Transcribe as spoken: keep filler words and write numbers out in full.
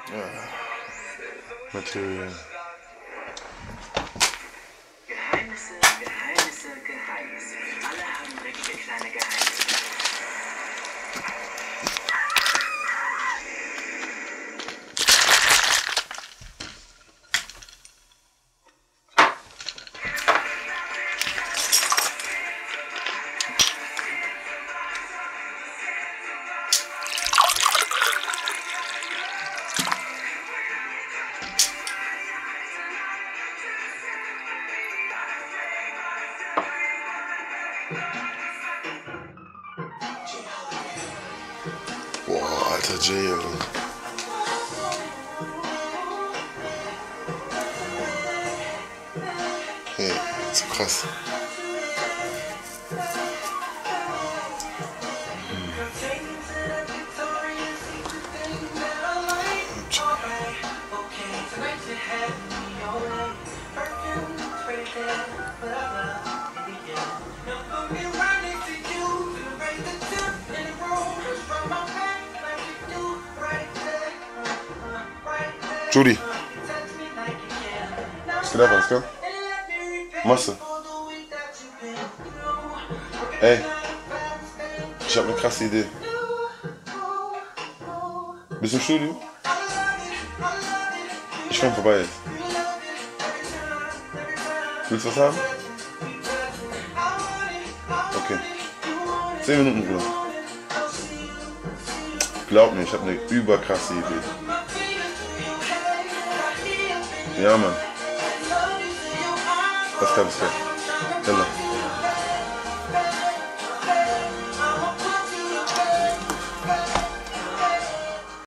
Ja. Material. Geheimnisse, Geheimnisse, Geheimnisse. Alle haben richtige kleine Geheimnisse. Boah, alter Jay, Alter. Hey, so krass. Judy. Was geht ab, alles klar? Machst du? Ey, ich hab eine krasse Idee. Bist du im Studio? Ich komm vorbei jetzt. Willst du was haben? Okay. Zehn Minuten, Bruder. Glaub mir, ich hab eine überkrasse Idee. Ja, Mann. Was gab es da? Yalla.